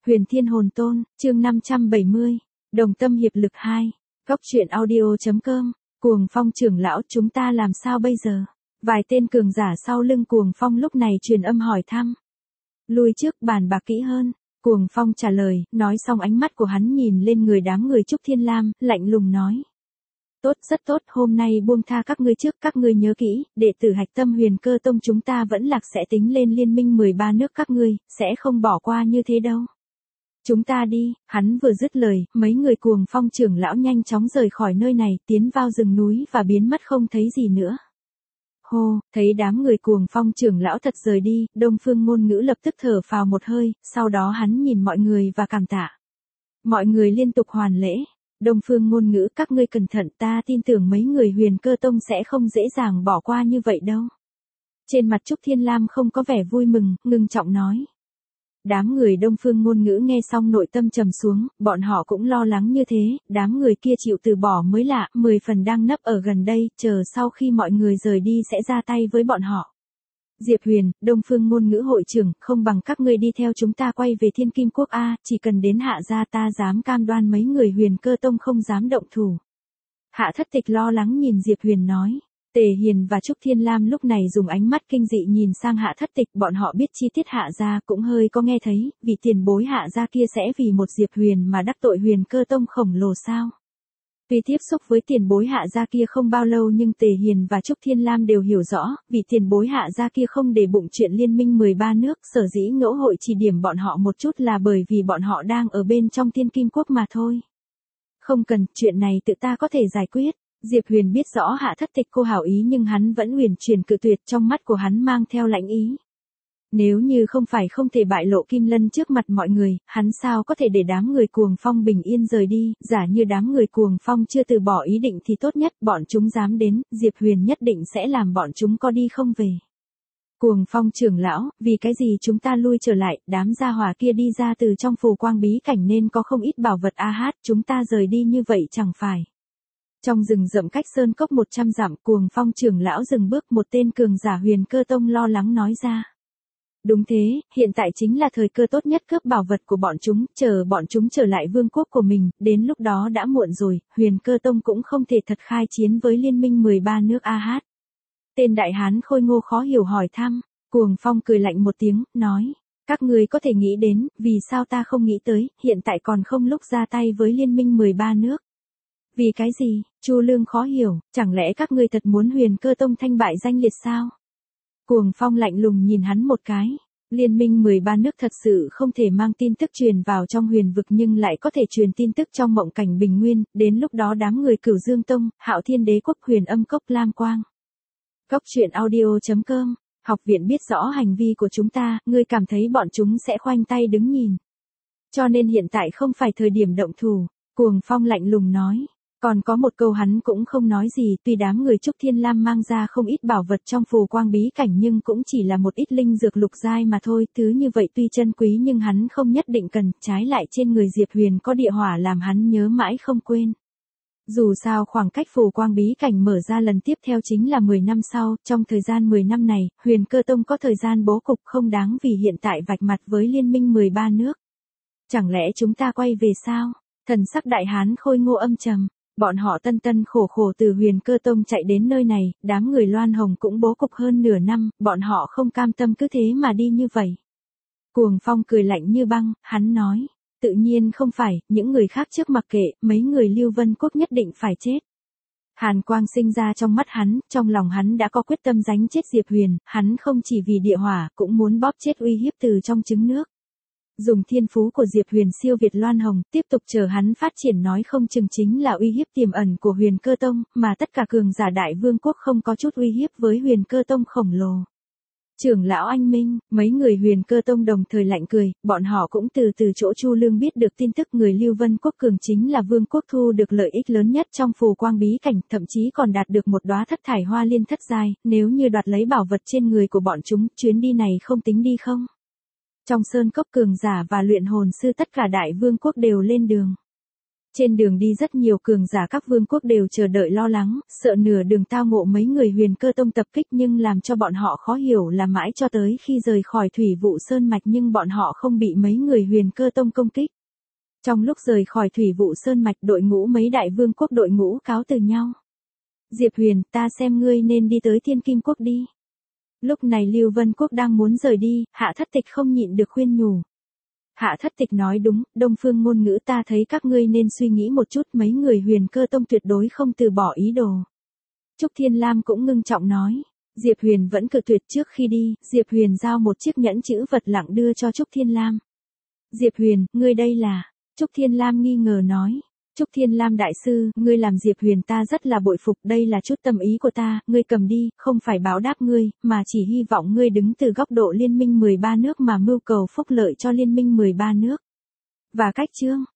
Huyền Thiên Hồn Tôn, chương 570, Đồng Tâm Hiệp Lực 2, Góc truyện audio.com, Cuồng Phong trưởng lão chúng ta làm sao bây giờ? Vài tên cường giả sau lưng Cuồng Phong lúc này truyền âm hỏi thăm. Lui trước bàn bạc kỹ hơn, Cuồng Phong trả lời, nói xong ánh mắt của hắn nhìn lên người đám người Trúc Thiên Lam, lạnh lùng nói. Tốt, rất tốt, hôm nay buông tha các ngươi trước, các ngươi nhớ kỹ, đệ tử Hạch Tâm Huyền Cơ Tông chúng ta vẫn lạc sẽ tính lên liên minh 13 nước các ngươi, sẽ không bỏ qua như thế đâu. Chúng ta đi, hắn vừa dứt lời, mấy người Cuồng Phong trưởng lão nhanh chóng rời khỏi nơi này, tiến vào rừng núi và biến mất không thấy gì nữa. Hô, thấy đám người Cuồng Phong trưởng lão thật rời đi, Đông Phương Ngôn Ngữ lập tức thở phào một hơi, sau đó hắn nhìn mọi người và cảm tạ. Mọi người liên tục hoàn lễ. Đông Phương Ngôn Ngữ, các ngươi cẩn thận, ta tin tưởng mấy người Huyền Cơ Tông sẽ không dễ dàng bỏ qua như vậy đâu. Trên mặt Trúc Thiên Lam không có vẻ vui mừng, ngưng trọng nói. Đám người Đông Phương Ngôn Ngữ nghe xong nội tâm trầm xuống, bọn họ cũng lo lắng như thế, đám người kia chịu từ bỏ mới lạ, 10 phần đang nấp ở gần đây, chờ sau khi mọi người rời đi sẽ ra tay với bọn họ. Diệp Huyền, Đông Phương Ngôn Ngữ hội trưởng, không bằng các ngươi đi theo chúng ta quay về Thiên Kim Quốc A, chỉ cần đến Hạ gia ta dám cam đoan mấy người Huyền Cơ Tông không dám động thủ. Hạ Thất Tịch lo lắng nhìn Diệp Huyền nói. Tề Hiền và Trúc Thiên Lam lúc này dùng ánh mắt kinh dị nhìn sang Hạ Thất Tịch, bọn họ biết chi tiết Hạ gia cũng hơi có nghe thấy, vì tiền bối Hạ gia kia sẽ vì một Diệp Huyền mà đắc tội Huyền Cơ Tông khổng lồ sao. Tuy tiếp xúc với tiền bối Hạ gia kia không bao lâu nhưng Tề Hiền và Trúc Thiên Lam đều hiểu rõ, vì tiền bối Hạ gia kia không để bụng chuyện liên minh 13 nước, sở dĩ ngẫu hội chỉ điểm bọn họ một chút là bởi vì bọn họ đang ở bên trong Thiên Kim Quốc mà thôi. Không cần, chuyện này tự ta có thể giải quyết. Diệp Huyền biết rõ Hạ Thất Tịch cô hảo ý nhưng hắn vẫn huyền truyền cự tuyệt, trong mắt của hắn mang theo lãnh ý. Nếu như không phải không thể bại lộ Kim Lân trước mặt mọi người, hắn sao có thể để đám người Cuồng Phong bình yên rời đi, giả như đám người Cuồng Phong chưa từ bỏ ý định thì tốt nhất, bọn chúng dám đến, Diệp Huyền nhất định sẽ làm bọn chúng có đi không về. Cuồng Phong trưởng lão, vì cái gì chúng ta lui trở lại, đám gia hỏa kia đi ra từ trong phù quang bí cảnh nên có không ít bảo vật chúng ta rời đi như vậy chẳng phải. Trong rừng rậm cách sơn cốc 100 dặm, Cuồng Phong trưởng lão dừng bước, một tên cường giả Huyền Cơ Tông lo lắng nói ra. Đúng thế, hiện tại chính là thời cơ tốt nhất cướp bảo vật của bọn chúng, chờ bọn chúng trở lại vương quốc của mình, đến lúc đó đã muộn rồi, Huyền Cơ Tông cũng không thể thật khai chiến với liên minh 13 nước Tên đại hán khôi ngô khó hiểu hỏi thăm, Cuồng Phong cười lạnh một tiếng, nói. Các người có thể nghĩ đến, vì sao ta không nghĩ tới, hiện tại còn không lúc ra tay với liên minh 13 nước. Vì cái gì? Chu Lương khó hiểu, chẳng lẽ các ngươi thật muốn Huyền Cơ Tông thanh bại danh liệt sao? Cuồng Phong lạnh lùng nhìn hắn một cái. Liên minh 13 nước thật sự không thể mang tin tức truyền vào trong huyền vực nhưng lại có thể truyền tin tức trong mộng cảnh bình nguyên, đến lúc đó đám người Cửu Dương Tông, Hạo Thiên Đế Quốc, Huyền Âm Cốc, Lam Quang. Góc truyện audio.com, học viện biết rõ hành vi của chúng ta, ngươi cảm thấy bọn chúng sẽ khoanh tay đứng nhìn. Cho nên hiện tại không phải thời điểm động thủ, Cuồng Phong lạnh lùng nói. Còn có một câu hắn cũng không nói gì, tuy đám người Trúc Thiên Lam mang ra không ít bảo vật trong phù quang bí cảnh nhưng cũng chỉ là một ít linh dược lục giai mà thôi, thứ như vậy tuy chân quý nhưng hắn không nhất định cần, trái lại trên người Diệp Huyền có địa hỏa làm hắn nhớ mãi không quên. Dù sao khoảng cách phù quang bí cảnh mở ra lần tiếp theo chính là 10 năm sau, trong thời gian 10 năm này, Huyền Cơ Tông có thời gian bố cục không đáng vì hiện tại vạch mặt với liên minh 13 nước. Chẳng lẽ chúng ta quay về sao? Thần sắc đại hán khôi ngô âm trầm. Bọn họ tân khổ khổ từ Huyền Cơ Tông chạy đến nơi này, đám người Loan Hồng cũng bố cục hơn nửa năm, bọn họ không cam tâm cứ thế mà đi như vậy. Cuồng Phong cười lạnh như băng, hắn nói, tự nhiên không phải, những người khác trước mặc kệ, mấy người Lưu Vân Quốc nhất định phải chết. Hàn quang sinh ra trong mắt hắn, trong lòng hắn đã có quyết tâm giánh chết Diệp Huyền, hắn không chỉ vì địa hỏa, cũng muốn bóp chết uy hiếp từ trong trứng nước. Dùng thiên phú của Diệp Huyền siêu việt Loan Hồng, tiếp tục chờ hắn phát triển nói không chừng chính là uy hiếp tiềm ẩn của Huyền Cơ Tông, mà tất cả cường giả đại vương quốc không có chút uy hiếp với Huyền Cơ Tông khổng lồ. Trưởng lão anh Minh, mấy người Huyền Cơ Tông đồng thời lạnh cười, bọn họ cũng từ chỗ Chu Lương biết được tin tức người Lưu Vân Quốc cường chính là vương quốc thu được lợi ích lớn nhất trong phù quang bí cảnh, thậm chí còn đạt được một đóa thất thải hoa liên thất giai, nếu như đoạt lấy bảo vật trên người của bọn chúng, chuyến đi này không tính đi không? Trong sơn cốc cường giả và luyện hồn sư tất cả đại vương quốc đều lên đường. Trên đường đi rất nhiều cường giả các vương quốc đều chờ đợi lo lắng, sợ nửa đường tao ngộ mấy người Huyền Cơ Tông tập kích, nhưng làm cho bọn họ khó hiểu là mãi cho tới khi rời khỏi Thủy Vụ Sơn Mạch nhưng bọn họ không bị mấy người Huyền Cơ Tông công kích. Trong lúc rời khỏi Thủy Vụ Sơn Mạch, đội ngũ mấy đại vương quốc đội ngũ cáo từ nhau. Diệp Huyền, ta xem ngươi nên đi tới Thiên Kim Quốc đi. Lúc này Lưu Vân Quốc đang muốn rời đi, Hạ Thất Tịch không nhịn được khuyên nhủ. Hạ Thất Tịch nói đúng, Đông Phương ngôn ngữ, ta thấy các ngươi nên suy nghĩ một chút, mấy người Huyền Cơ Tông tuyệt đối không từ bỏ ý đồ. Trúc Thiên Lam cũng ngưng trọng nói. Diệp Huyền vẫn cự tuyệt. Trước khi đi, Diệp Huyền giao một chiếc nhẫn chữ vật lặng đưa cho Trúc Thiên Lam. Diệp Huyền, ngươi đây là... Trúc Thiên Lam nghi ngờ nói. Trúc Thiên Lam đại sư, ngươi làm Diệp Huyền ta rất là bội phục, đây là chút tâm ý của ta, ngươi cầm đi, không phải báo đáp ngươi, mà chỉ hy vọng ngươi đứng từ góc độ liên minh 13 nước mà mưu cầu phúc lợi cho liên minh 13 nước. Và cách chương